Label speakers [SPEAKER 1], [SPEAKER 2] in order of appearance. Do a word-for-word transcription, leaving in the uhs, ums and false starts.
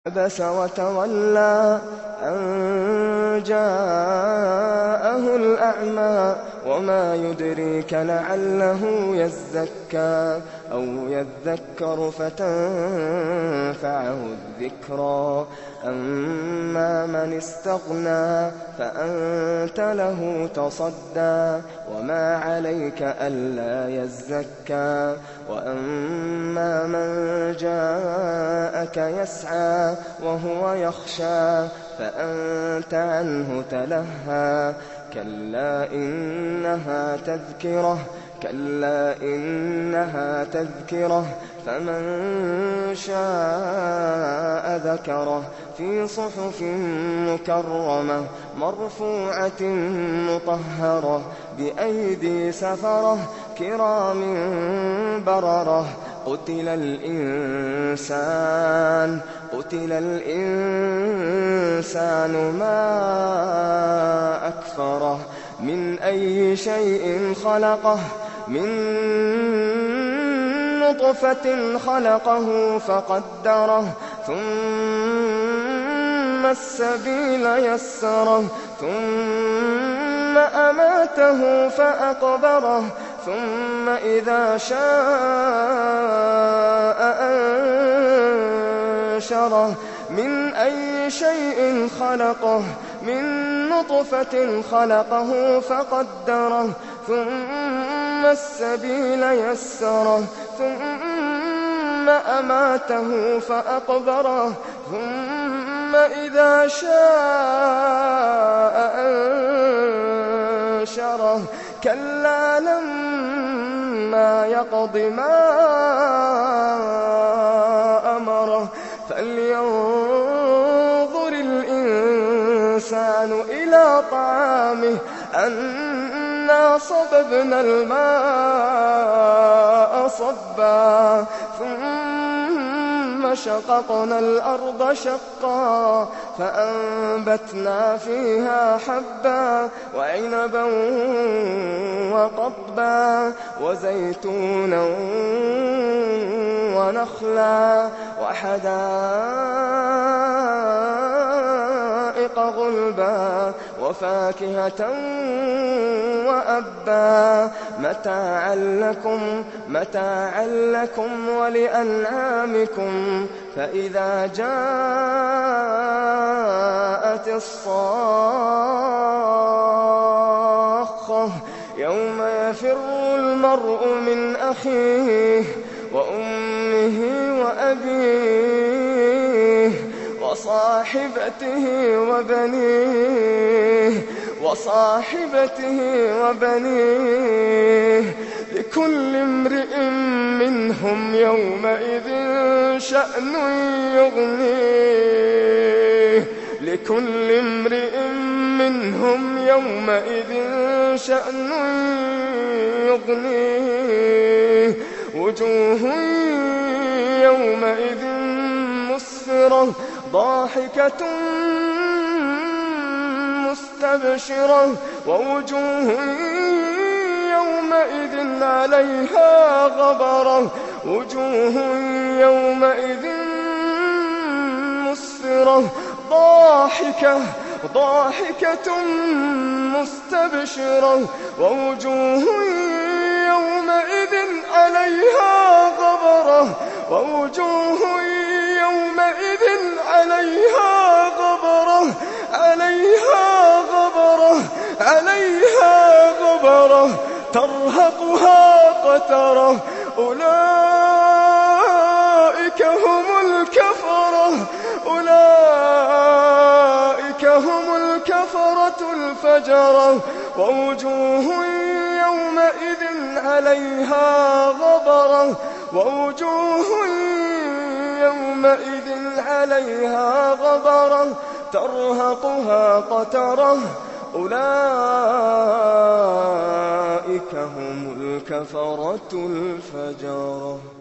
[SPEAKER 1] عبس وتولى أن جاءه الأعمى وما يدريك لعله يزكى أو يذكر فتنفعه الذكرى أما من استغنى فأنت له تصدى وما عليك ألا يزكى وأما من جاءك يسعى وهو يخشى فأنت عنه تلهى كلا إنها تذكرة كلا إنها تذكرة فمن شاء ذكره في صحف مكرمة مرفوعة مطهرة بأيدي سفرة كرام بررة قتل الإنسان قتل الإنسان ما أكفره من أي شيء خلقه من نطفة خلقه فقدره ثم السبيل يسره ثم أماته فأقبره ثم إذا شاء أنشره من أي شيء خلقه من نطفة خلقه فقدره ثم السبيل يسره ثم أماته فأقبره ثم إذا شاء أنشره كلا لما يقض ما أمره فلينظر الإنسان إلى طعامه أنا صببنا الماء صبا ثم شققنا الأرض شقا فأنبتنا فيها حبا وعنبا وقضبا وزيتونا ونخلا وحدائق غلبا وفاكهة وأبا متاعا لكم متاعا لكم ولأنعامكم فإذا جاءت الصاخة يوم يفر المرء من أخيه وأمه وأبيه وصاحبته وبنيه وصاحبته وبنيه لكل امرئ منهم يومئذ شأن يغنيه لكل امرئ منهم يومئذ شأن يغنيه وجوه يومئذ مسفرة ضاحكة مستبشرة ووجوه يومئذ عليها غبرة وجوه يومئذ مسفرة ضاحكة ضاحكة مستبشرة ووجوه يومئذ عليها غبرة ووجوه يومئذ عليها غبرة عليها غبرة عليها غبرة ترهقها قترة أولئك هم الكفرة أولئك هم الكفرة الفجرة ووجوه يومئذ عليها غبرة ووجوه يومئذ عليها غبرة ترهقها قترة أولئك هم الكفرة الفجرة.